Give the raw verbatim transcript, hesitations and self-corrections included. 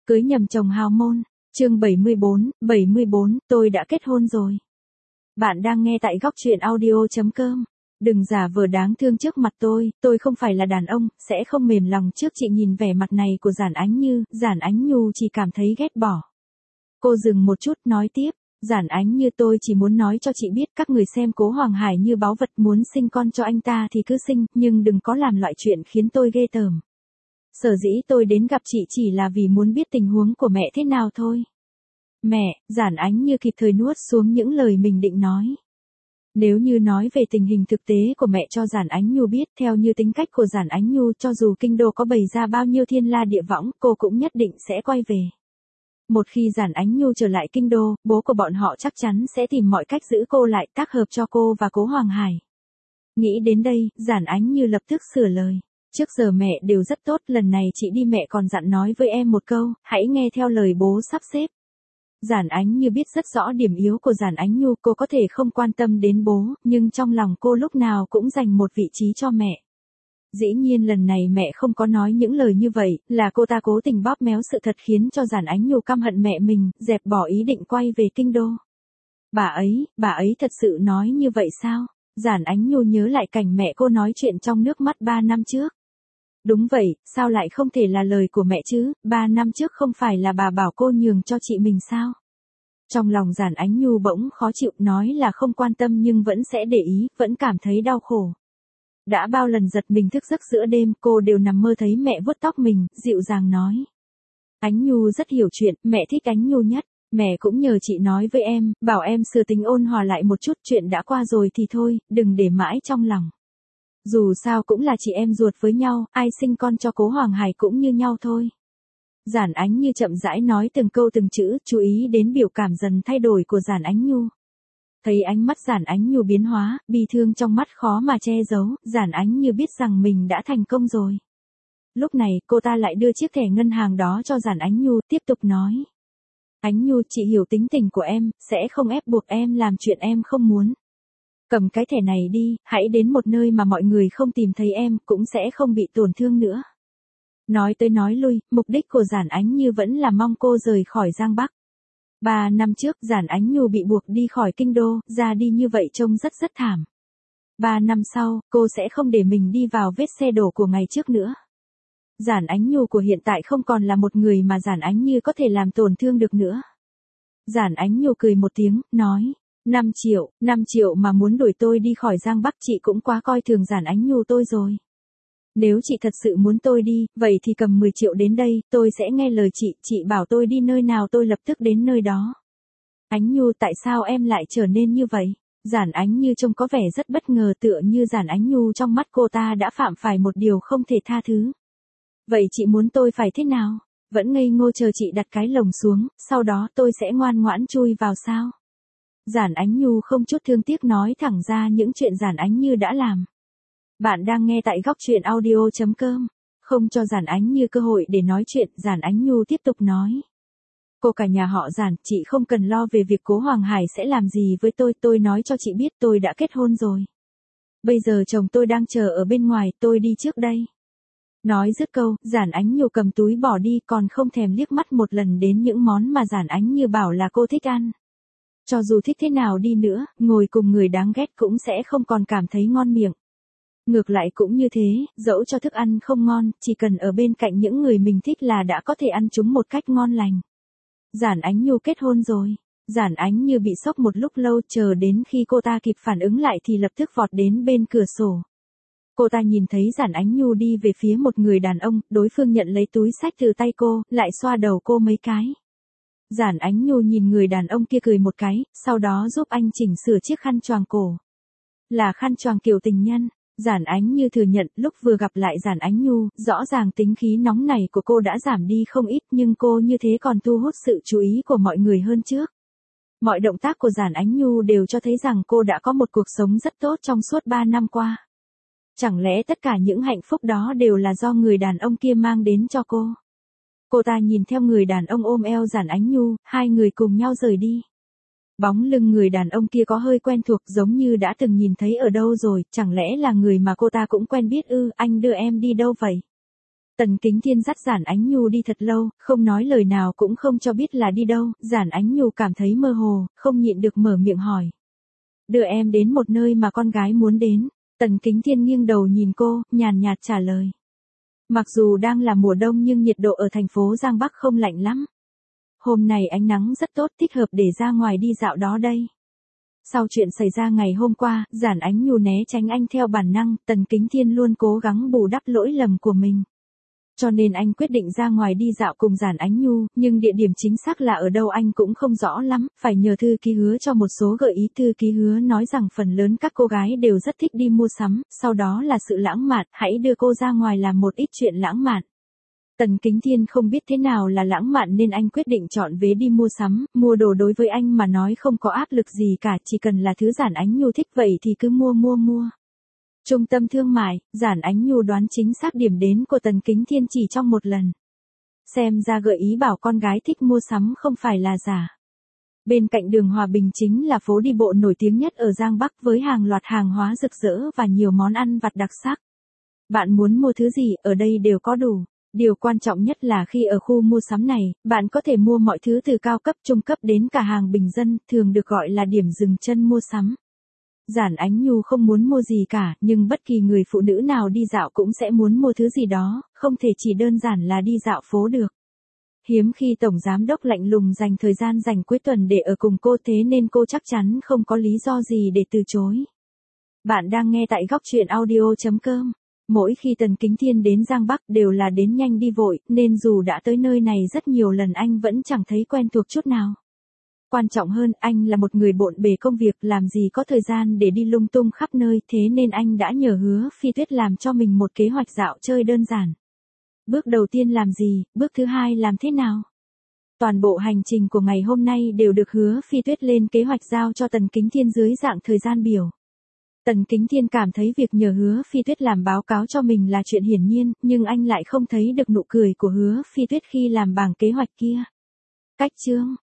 Cưới nhầm chồng hào môn, chương bảy mươi bốn, bảy mươi bốn, tôi đã kết hôn rồi. Bạn đang nghe tại góc truyện audio chấm com. Đừng giả vờ đáng thương trước mặt tôi, tôi không phải là đàn ông, sẽ không mềm lòng trước chị. Nhìn vẻ mặt này của Giản Ánh Như, Giản Ánh Nhu chỉ cảm thấy ghét bỏ. Cô dừng một chút nói tiếp, Giản Ánh Như, tôi chỉ muốn nói cho chị biết, các người xem Cố Hoàng Hải như báu vật, muốn sinh con cho anh ta thì cứ sinh, nhưng đừng có làm loại chuyện khiến tôi ghê tởm. Sở dĩ tôi đến gặp chị chỉ là vì muốn biết tình huống của mẹ thế nào thôi. Mẹ, Giản Ánh Như kịp thời nuốt xuống những lời mình định nói. Nếu như nói về tình hình thực tế của mẹ cho Giản Ánh Nhu biết, theo như tính cách của Giản Ánh Nhu, cho dù kinh đô có bày ra bao nhiêu thiên la địa võng, cô cũng nhất định sẽ quay về. Một khi Giản Ánh Nhu trở lại kinh đô, bố của bọn họ chắc chắn sẽ tìm mọi cách giữ cô lại, tác hợp cho cô và Cố Hoàng Hải. Nghĩ đến đây, Giản Ánh Như lập tức sửa lời. Trước giờ mẹ đều rất tốt, lần này chị đi mẹ còn dặn nói với em một câu, hãy nghe theo lời bố sắp xếp. Giản Ánh Như biết rất rõ điểm yếu của Giản Ánh Nhu, cô có thể không quan tâm đến bố, nhưng trong lòng cô lúc nào cũng dành một vị trí cho mẹ. Dĩ nhiên lần này mẹ không có nói những lời như vậy, là cô ta cố tình bóp méo sự thật khiến cho Giản Ánh Nhu căm hận mẹ mình, dẹp bỏ ý định quay về kinh đô. Bà ấy, bà ấy thật sự nói như vậy sao? Giản Ánh Nhu nhớ lại cảnh mẹ cô nói chuyện trong nước mắt ba năm trước. Đúng vậy, sao lại không thể là lời của mẹ chứ, ba năm trước không phải là bà bảo cô nhường cho chị mình sao? Trong lòng Giản Ánh Nhu bỗng khó chịu, nói là không quan tâm nhưng vẫn sẽ để ý, vẫn cảm thấy đau khổ. Đã bao lần giật mình thức giấc giữa đêm, cô đều nằm mơ thấy mẹ vuốt tóc mình, dịu dàng nói. Ánh Nhu rất hiểu chuyện, mẹ thích Ánh Nhu nhất. Mẹ cũng nhờ chị nói với em, bảo em sửa tính ôn hòa lại một chút, chuyện đã qua rồi thì thôi, đừng để mãi trong lòng. Dù sao cũng là chị em ruột với nhau, ai sinh con cho Cố Hoàng Hải cũng như nhau thôi. Giản Ánh Như chậm rãi nói từng câu từng chữ, chú ý đến biểu cảm dần thay đổi của Giản Ánh Nhu. Thấy ánh mắt Giản Ánh Nhu biến hóa, bi thương trong mắt khó mà che giấu, Giản Ánh Như biết rằng mình đã thành công rồi. Lúc này, cô ta lại đưa chiếc thẻ ngân hàng đó cho Giản Ánh Nhu, tiếp tục nói. Ánh Nhu, chị hiểu tính tình của em, sẽ không ép buộc em làm chuyện em không muốn. Cầm cái thẻ này đi, hãy đến một nơi mà mọi người không tìm thấy em, cũng sẽ không bị tổn thương nữa. Nói tới nói lui, mục đích của Giản Ánh Như vẫn là mong cô rời khỏi Giang Bắc. Ba năm trước, Giản Ánh Nhu bị buộc đi khỏi kinh đô, ra đi như vậy trông rất rất thảm. Ba năm sau, cô sẽ không để mình đi vào vết xe đổ của ngày trước nữa. Giản Ánh Nhu của hiện tại không còn là một người mà Giản Ánh Như có thể làm tổn thương được nữa. Giản Ánh Nhu cười một tiếng, nói. năm triệu, năm triệu mà muốn đuổi tôi đi khỏi Giang Bắc, chị cũng quá coi thường Giản Ánh Nhu tôi rồi. Nếu chị thật sự muốn tôi đi, vậy thì cầm mười triệu đến đây, tôi sẽ nghe lời chị, chị bảo tôi đi nơi nào tôi lập tức đến nơi đó. Ánh Nhu, tại sao em lại trở nên như vậy? Giản Ánh Như trông có vẻ rất bất ngờ, tựa như Giản Ánh Nhu trong mắt cô ta đã phạm phải một điều không thể tha thứ. Vậy chị muốn tôi phải thế nào? Vẫn ngây ngô chờ chị đặt cái lồng xuống, sau đó tôi sẽ ngoan ngoãn chui vào sao? Giản Ánh Nhu không chút thương tiếc nói thẳng ra những chuyện Giản Ánh Như đã làm. Bạn đang nghe tại góc truyện audio chấm com. Không cho Giản Ánh Như cơ hội để nói chuyện, Giản Ánh Nhu tiếp tục nói. Cô cả nhà họ Giản, chị không cần lo về việc Cố Hoàng Hải sẽ làm gì với tôi, tôi nói cho chị biết tôi đã kết hôn rồi. Bây giờ chồng tôi đang chờ ở bên ngoài, tôi đi trước đây. Nói dứt câu, Giản Ánh Nhu cầm túi bỏ đi, còn không thèm liếc mắt một lần đến những món mà Giản Ánh Như bảo là cô thích ăn. Cho dù thích thế nào đi nữa, ngồi cùng người đáng ghét cũng sẽ không còn cảm thấy ngon miệng. Ngược lại cũng như thế, dẫu cho thức ăn không ngon, chỉ cần ở bên cạnh những người mình thích là đã có thể ăn chúng một cách ngon lành. Giản Ánh Nhu kết hôn rồi. Giản Ánh Như bị sốc một lúc lâu, chờ đến khi cô ta kịp phản ứng lại thì lập tức vọt đến bên cửa sổ. Cô ta nhìn thấy Giản Ánh Nhu đi về phía một người đàn ông, đối phương nhận lấy túi xách từ tay cô, lại xoa đầu cô mấy cái. Giản Ánh Nhu nhìn người đàn ông kia cười một cái, sau đó giúp anh chỉnh sửa chiếc khăn choàng cổ. Là khăn choàng kiểu tình nhân. Giản Ánh Như thừa nhận, lúc vừa gặp lại Giản Ánh Nhu, rõ ràng tính khí nóng này của cô đã giảm đi không ít, nhưng cô như thế còn thu hút sự chú ý của mọi người hơn trước. Mọi động tác của Giản Ánh Nhu đều cho thấy rằng cô đã có một cuộc sống rất tốt trong suốt ba năm qua. Chẳng lẽ tất cả những hạnh phúc đó đều là do người đàn ông kia mang đến cho cô? Cô ta nhìn theo người đàn ông ôm eo Giản Ánh Nhu, hai người cùng nhau rời đi. Bóng lưng người đàn ông kia có hơi quen thuộc, giống như đã từng nhìn thấy ở đâu rồi, chẳng lẽ là người mà cô ta cũng quen biết ư? Anh đưa em đi đâu vậy? Tần Kính Thiên dắt Giản Ánh Nhu đi thật lâu, không nói lời nào cũng không cho biết là đi đâu, Giản Ánh Nhu cảm thấy mơ hồ, không nhịn được mở miệng hỏi. Đưa em đến một nơi mà con gái muốn đến. Tần Kính Thiên nghiêng đầu nhìn cô, nhàn nhạt trả lời. Mặc dù đang là mùa đông nhưng nhiệt độ ở thành phố Giang Bắc không lạnh lắm. Hôm nay ánh nắng rất tốt, thích hợp để ra ngoài đi dạo đó đây. Sau chuyện xảy ra ngày hôm qua, Giản Ánh Nhu né tránh anh theo bản năng, Tần Kính Thiên luôn cố gắng bù đắp lỗi lầm của mình. Cho nên anh quyết định ra ngoài đi dạo cùng Giản Ánh Nhu, nhưng địa điểm chính xác là ở đâu anh cũng không rõ lắm, phải nhờ thư ký Hứa cho một số gợi ý. Thư ký Hứa nói rằng phần lớn các cô gái đều rất thích đi mua sắm, sau đó là sự lãng mạn, hãy đưa cô ra ngoài làm một ít chuyện lãng mạn. Tần Kính Thiên không biết thế nào là lãng mạn nên anh quyết định chọn vé đi mua sắm, mua đồ đối với anh mà nói không có áp lực gì cả, chỉ cần là thứ Giản Ánh Nhu thích vậy thì cứ mua mua mua. Trung tâm thương mại, Giản Ánh Nhu đoán chính xác điểm đến của Tần Kính Thiên chỉ trong một lần. Xem ra gợi ý bảo con gái thích mua sắm không phải là giả. Bên cạnh đường Hòa Bình chính là phố đi bộ nổi tiếng nhất ở Giang Bắc với hàng loạt hàng hóa rực rỡ và nhiều món ăn vặt đặc sắc. Bạn muốn mua thứ gì ở đây đều có đủ. Điều quan trọng nhất là khi ở khu mua sắm này, bạn có thể mua mọi thứ từ cao cấp trung cấp đến cả hàng bình dân, thường được gọi là điểm dừng chân mua sắm. Giản Ánh Nhu không muốn mua gì cả, nhưng bất kỳ người phụ nữ nào đi dạo cũng sẽ muốn mua thứ gì đó, không thể chỉ đơn giản là đi dạo phố được. Hiếm khi Tổng Giám đốc lạnh lùng dành thời gian dành cuối tuần để ở cùng cô, thế nên cô chắc chắn không có lý do gì để từ chối. Bạn đang nghe tại góc truyện audio chấm com. Mỗi khi Tần Kính Thiên đến Giang Bắc đều là đến nhanh đi vội, nên dù đã tới nơi này rất nhiều lần anh vẫn chẳng thấy quen thuộc chút nào. Quan trọng hơn, anh là một người bộn bề công việc, làm gì có thời gian để đi lung tung khắp nơi, thế nên anh đã nhờ Hứa Phi Tuyết làm cho mình một kế hoạch dạo chơi đơn giản. Bước đầu tiên làm gì, bước thứ hai làm thế nào? Toàn bộ hành trình của ngày hôm nay đều được Hứa Phi Tuyết lên kế hoạch giao cho Tần Kính Thiên dưới dạng thời gian biểu. Tần Kính Thiên cảm thấy việc nhờ Hứa Phi Tuyết làm báo cáo cho mình là chuyện hiển nhiên, nhưng anh lại không thấy được nụ cười của Hứa Phi Tuyết khi làm bảng kế hoạch kia. Cách chương